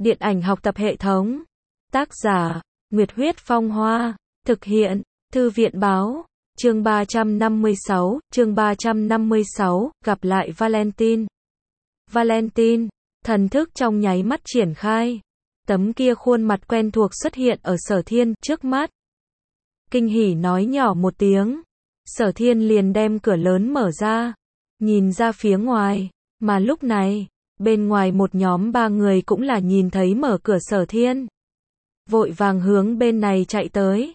Điện ảnh học tập hệ thống. Tác giả, Nguyệt Huyết Phong Hoa. Thực hiện, Thư viện Báo. Chương 356, gặp lại Valentine. Valentine, thần thức trong nháy mắt triển khai. Tấm kia khuôn mặt quen thuộc xuất hiện ở Sở Thiên trước mắt. Kinh hỉ nói nhỏ một tiếng. Sở Thiên liền đem cửa lớn mở ra, nhìn ra phía ngoài, mà lúc này, bên ngoài một nhóm 3 người cũng là nhìn thấy mở cửa Sở Thiên. Vội vàng hướng bên này chạy tới.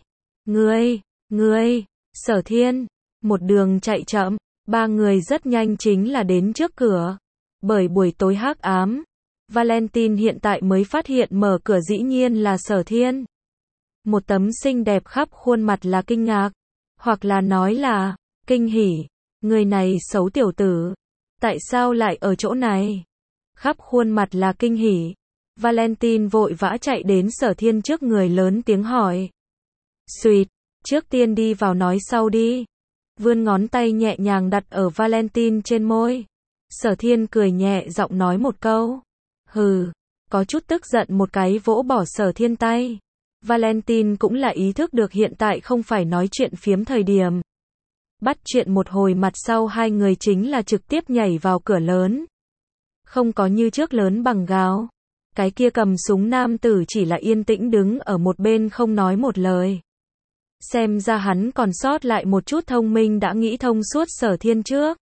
Ngươi, Sở Thiên, một đường chạy chậm, 3 người rất nhanh chính là đến trước cửa. Bởi buổi tối hắc ám, Valentine hiện tại mới phát hiện mở cửa dĩ nhiên là Sở Thiên. Một tấm xinh đẹp khắp khuôn mặt là kinh ngạc, hoặc là nói là kinh hỉ. Người này xấu tiểu tử, tại sao lại ở chỗ này? Khắp khuôn mặt là kinh hỉ. Valentine vội vã chạy đến Sở Thiên trước người lớn tiếng hỏi. Xuyệt, trước tiên đi vào nói sau đi. Vươn ngón tay nhẹ nhàng đặt ở Valentine trên môi. Sở Thiên cười nhẹ giọng nói một câu. Hừ, có chút tức giận một cái vỗ bỏ Sở Thiên tay. Valentine cũng là ý thức được hiện tại không phải nói chuyện phiếm thời điểm. Bắt chuyện một hồi mặt sau hai người chính là trực tiếp nhảy vào cửa lớn. Không có như trước lớn bằng gáo. Cái kia cầm súng nam tử chỉ là yên tĩnh đứng ở một bên không nói một lời. Xem ra hắn còn sót lại một chút thông minh đã nghĩ thông suốt Sở Thiên trước.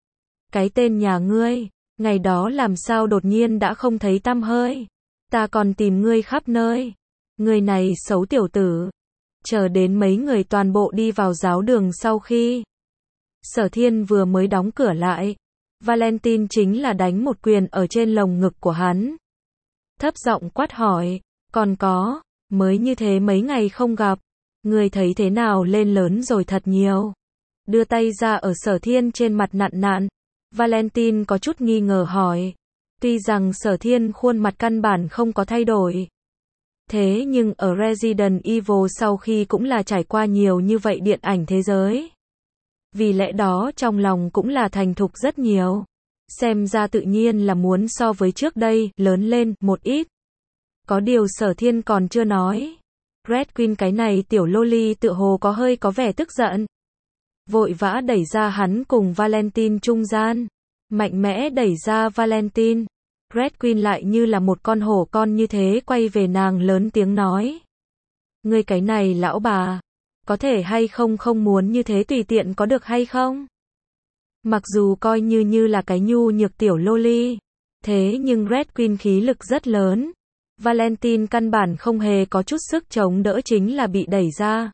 Cái tên nhà ngươi, ngày đó làm sao đột nhiên đã không thấy tăm hơi. Ta còn tìm ngươi khắp nơi. Người này xấu tiểu tử. Chờ đến mấy người toàn bộ đi vào giáo đường sau khi Sở Thiên vừa mới đóng cửa lại, Valentine chính là đánh một quyền ở trên lồng ngực của hắn. Thấp giọng quát hỏi, còn có, mới như thế mấy ngày không gặp, ngươi thấy thế nào lên lớn rồi thật nhiều. Đưa tay ra ở Sở Thiên trên mặt nặn nặn, Valentine có chút nghi ngờ hỏi. Tuy rằng Sở Thiên khuôn mặt căn bản không có thay đổi. Thế nhưng ở Resident Evil sau khi cũng là trải qua nhiều như vậy điện ảnh thế giới. Vì lẽ đó trong lòng cũng là thành thục rất nhiều. Xem ra tự nhiên là muốn so với trước đây, lớn lên, một ít. Có điều Sở Thiên còn chưa nói. Red Queen cái này tiểu loli tựa hồ có hơi có vẻ tức giận. Vội vã đẩy ra hắn cùng Valentine trung gian. Mạnh mẽ đẩy ra Valentine. Red Queen lại như là một con hổ con như thế quay về nàng lớn tiếng nói. Ngươi cái này lão bà, có thể hay không không muốn như thế tùy tiện có được hay không? Mặc dù coi như là cái nhu nhược tiểu loli, thế nhưng Red Queen khí lực rất lớn. Valentine căn bản không hề có chút sức chống đỡ chính là bị đẩy ra.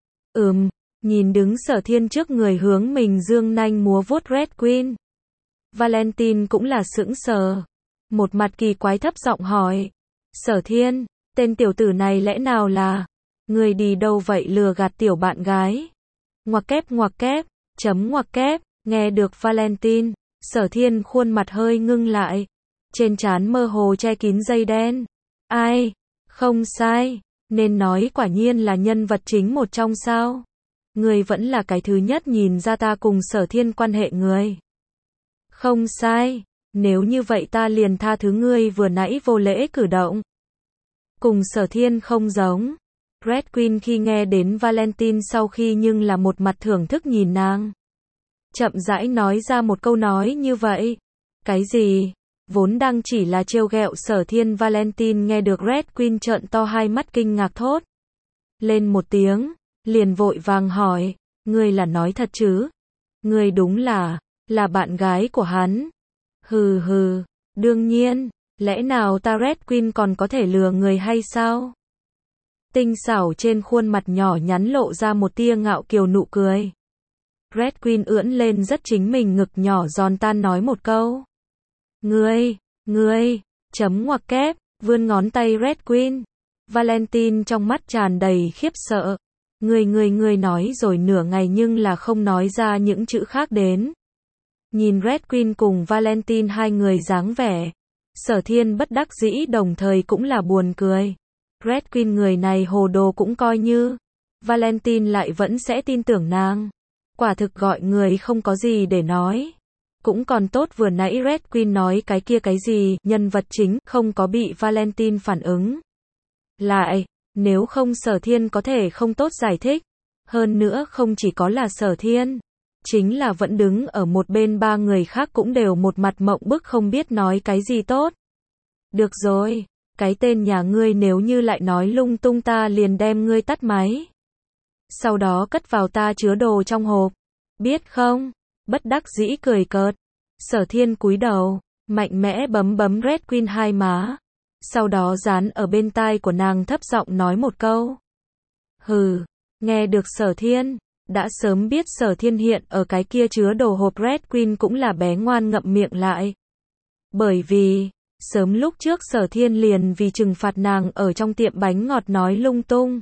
Nhìn đứng Sở Thiên trước người hướng mình dương nanh múa vuốt Red Queen. Valentine cũng là sững sờ. Một mặt kỳ quái thấp giọng hỏi. Sở Thiên, tên tiểu tử này lẽ nào là người đi đâu vậy lừa gạt tiểu bạn gái? Ngoặc kép, chấm ngoặc kép, nghe được Valentine, Sở Thiên khuôn mặt hơi ngưng lại. Trên trán mơ hồ che kín dây đen. Ai? Không sai, nên nói quả nhiên là nhân vật chính một trong sao? Người vẫn là cái thứ nhất nhìn ra ta cùng Sở Thiên quan hệ người. Không sai. Nếu như vậy ta liền tha thứ ngươi vừa nãy vô lễ cử động. Cùng Sở Thiên không giống. Red Queen khi nghe đến Valentine sau khi nhưng là một mặt thưởng thức nhìn nàng. Chậm rãi nói ra một câu nói như vậy. Cái gì? Vốn đang chỉ là trêu ghẹo Sở Thiên. Valentine nghe được Red Queen trợn to hai mắt kinh ngạc thốt lên một tiếng, liền vội vàng hỏi, ngươi là nói thật chứ? Ngươi đúng là bạn gái của hắn. Hừ, đương nhiên, lẽ nào ta Red Queen còn có thể lừa người hay sao? Tinh xảo trên khuôn mặt nhỏ nhắn lộ ra một tia ngạo kiều nụ cười. Red Queen ưỡn lên rất chính mình ngực nhỏ giòn tan nói một câu. Ngươi, chấm ngoặc kép, vươn ngón tay Red Queen. Valentine trong mắt tràn đầy khiếp sợ. Ngươi nói rồi nửa ngày nhưng là không nói ra những chữ khác đến. Nhìn Red Queen cùng Valentine hai người dáng vẻ, Sở Thiên bất đắc dĩ đồng thời cũng là buồn cười. Red Queen người này hồ đồ cũng coi như, Valentine lại vẫn sẽ tin tưởng nàng. Quả thực gọi người không có gì để nói. Cũng còn tốt vừa nãy Red Queen nói cái kia cái gì, nhân vật chính, không có bị Valentine phản ứng lại, nếu không Sở Thiên có thể không tốt giải thích. Hơn nữa không chỉ có là Sở Thiên, chính là vẫn đứng ở một bên ba người khác cũng đều một mặt mộng bức không biết nói cái gì tốt. Được rồi, cái tên nhà ngươi nếu như lại nói lung tung ta liền đem ngươi tắt máy. Sau đó cất vào ta chứa đồ trong hộp. Biết không? Bất đắc dĩ cười cợt. Sở Thiên cúi đầu, mạnh mẽ bấm bấm Red Queen hai má. Sau đó dán ở bên tai của nàng thấp giọng nói một câu. Hừ, nghe được Sở Thiên, đã sớm biết Sở Thiên hiện ở cái kia chứa đồ hộp Red Queen cũng là bé ngoan ngậm miệng lại. Bởi vì, sớm lúc trước Sở Thiên liền vì trừng phạt nàng ở trong tiệm bánh ngọt nói lung tung,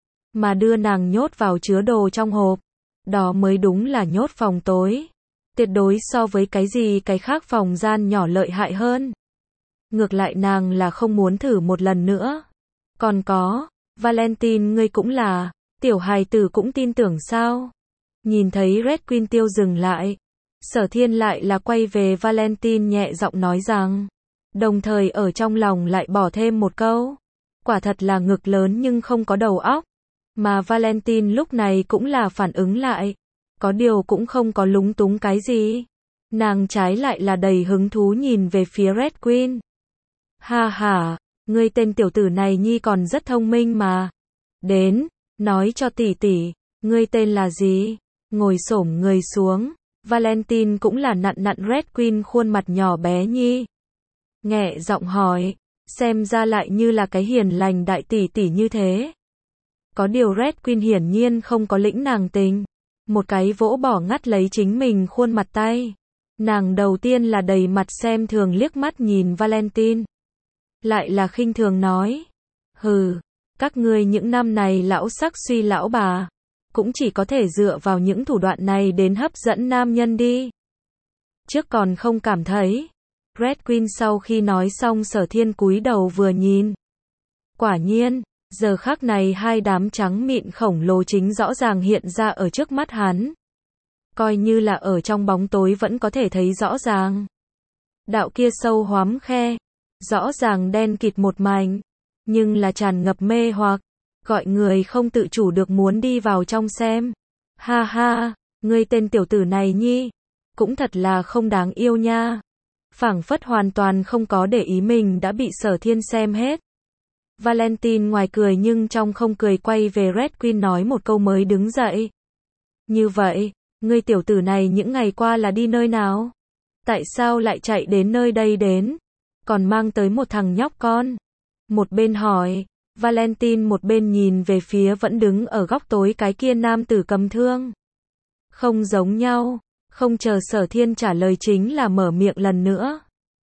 mà đưa nàng nhốt vào chứa đồ trong hộp. Đó mới đúng là nhốt phòng tối. Tuyệt đối so với cái gì cái khác phòng gian nhỏ lợi hại hơn. Ngược lại nàng là không muốn thử một lần nữa. Còn có, Valentine ngươi cũng là, tiểu hài tử cũng tin tưởng sao? Nhìn thấy Red Queen tiêu dừng lại, Sở Thiên lại là quay về Valentine nhẹ giọng nói rằng, đồng thời ở trong lòng lại bỏ thêm một câu. Quả thật là ngực lớn nhưng không có đầu óc. Mà Valentine lúc này cũng là phản ứng lại. Có điều cũng không có lúng túng cái gì. Nàng trái lại là đầy hứng thú nhìn về phía Red Queen. Ha ha, ngươi tên tiểu tử này nhi còn rất thông minh mà. Đến, nói cho tỷ tỷ, ngươi tên là gì? Ngồi xổm người xuống. Valentine cũng là nặn nặn Red Queen khuôn mặt nhỏ bé nhi. Nhẹ giọng hỏi, xem ra lại như là cái hiền lành đại tỷ tỷ như thế. Có điều Red Queen hiển nhiên không có lĩnh nàng tình. Một cái vỗ bỏ ngắt lấy chính mình khuôn mặt tay. Nàng đầu tiên là đầy mặt xem thường liếc mắt nhìn Valentine. Lại là khinh thường nói. Hừ, các ngươi những năm này lão sắc suy lão bà. Cũng chỉ có thể dựa vào những thủ đoạn này đến hấp dẫn nam nhân đi. Trước còn không cảm thấy. Red Queen sau khi nói xong Sở Thiên cúi đầu vừa nhìn. Quả nhiên, giờ khắc này hai đám trắng mịn khổng lồ chính rõ ràng hiện ra ở trước mắt hắn. Coi như là ở trong bóng tối vẫn có thể thấy rõ ràng. Đạo kia sâu hoắm khe, rõ ràng đen kịt một mảnh, nhưng là tràn ngập mê hoặc, gọi người không tự chủ được muốn đi vào trong xem. Ha ha, ngươi tên tiểu tử này nhi, cũng thật là không đáng yêu nha. Phảng phất hoàn toàn không có để ý mình đã bị Sở Thiên xem hết. Valentine ngoài cười nhưng trong không cười quay về Red Queen nói một câu mới đứng dậy. Như vậy, ngươi tiểu tử này những ngày qua là đi nơi nào? Tại sao lại chạy đến nơi đây đến? Còn mang tới một thằng nhóc con. Một bên hỏi, Valentine một bên nhìn về phía vẫn đứng ở góc tối cái kia nam tử cầm thương. Không giống nhau, không chờ Sở Thiên trả lời chính là mở miệng lần nữa.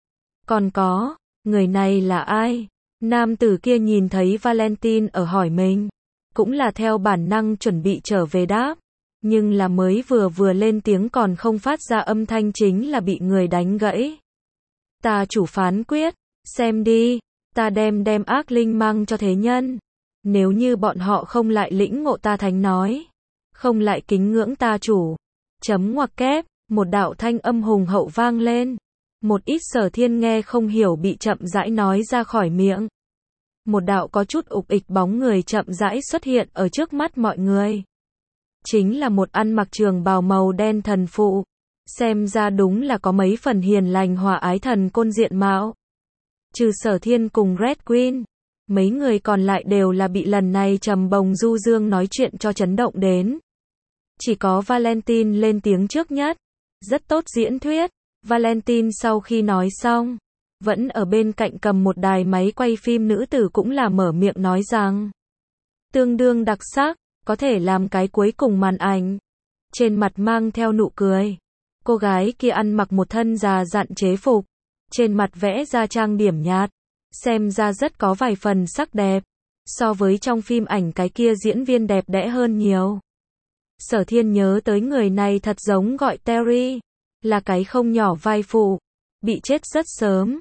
Còn có, người này là ai? Nam tử kia nhìn thấy Valentine ở hỏi mình, cũng là theo bản năng chuẩn bị trở về đáp, nhưng là mới vừa lên tiếng còn không phát ra âm thanh chính là bị người đánh gãy. Ta chủ phán quyết, xem đi, ta đem ác linh mang cho thế nhân. Nếu như bọn họ không lại lĩnh ngộ ta thánh nói, không lại kính ngưỡng ta chủ. Chấm ngoặc kép, một đạo thanh âm hùng hậu vang lên. Một ít Sở Thiên nghe không hiểu bị chậm rãi nói ra khỏi miệng. Một đạo có chút ục ịch bóng người chậm rãi xuất hiện ở trước mắt mọi người. Chính là một ăn mặc trường bào màu đen thần phụ. Xem ra đúng là có mấy phần hiền lành hòa ái thần côn diện mạo. Trừ Sở Thiên cùng Red Queen, mấy người còn lại đều là bị lần này trầm bồng du dương nói chuyện cho chấn động đến. Chỉ có Valentine lên tiếng trước nhất. Rất tốt diễn thuyết. Valentine sau khi nói xong, vẫn ở bên cạnh cầm một đài máy quay phim nữ tử cũng là mở miệng nói rằng tương đương đặc sắc, có thể làm cái cuối cùng màn ảnh. Trên mặt mang theo nụ cười. Cô gái kia ăn mặc một thân già dặn chế phục, trên mặt vẽ ra trang điểm nhạt, xem ra rất có vài phần sắc đẹp, so với trong phim ảnh cái kia diễn viên đẹp đẽ hơn nhiều. Sở Thiên nhớ tới người này thật giống gọi Terry, là cái không nhỏ vai phụ, bị chết rất sớm.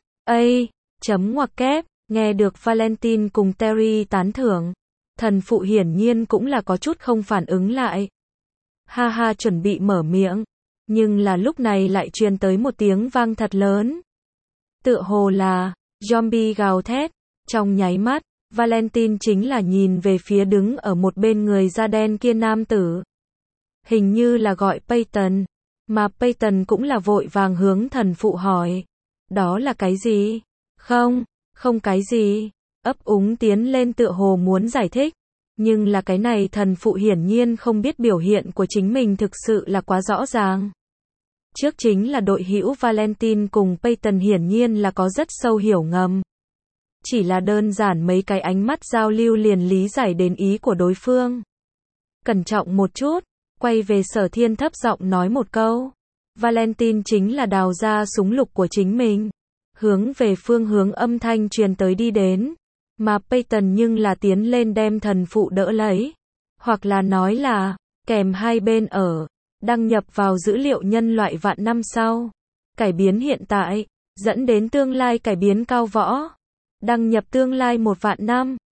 Chấm ngoặc kép, nghe được Valentine cùng Terry tán thưởng, thần phụ hiển nhiên cũng là có chút không phản ứng lại. Ha ha chuẩn bị mở miệng, Nhưng là lúc này lại truyền tới một tiếng vang thật lớn. Tựa hồ là zombie gào thét. Trong nháy mắt, Valentine chính là nhìn về phía đứng ở một bên người da đen kia nam tử. Hình như là gọi Peyton, mà Peyton cũng là vội vàng hướng thần phụ hỏi. Đó là cái gì? Không cái gì. Ấp úng tiến lên tựa hồ muốn giải thích. Nhưng là cái này thần phụ hiển nhiên không biết biểu hiện của chính mình thực sự là quá rõ ràng. Trước chính là đội hữu Valentine cùng Peyton hiển nhiên là có rất sâu hiểu ngầm. Chỉ là đơn giản mấy cái ánh mắt giao lưu liền lý giải đến ý của đối phương. Cẩn trọng một chút, quay về Sở Thiên thấp giọng nói một câu. Valentine chính là đào ra súng lục của chính mình. Hướng về phương hướng âm thanh truyền tới đi đến. Mà Peyton nhưng là tiến lên đem thần phụ đỡ lấy. Hoặc là nói là, kèm hai bên ở, đăng nhập vào dữ liệu nhân loại vạn năm sau. Cải biến hiện tại, dẫn đến tương lai cải biến cao võ. Đăng nhập tương lai 1 vạn năm.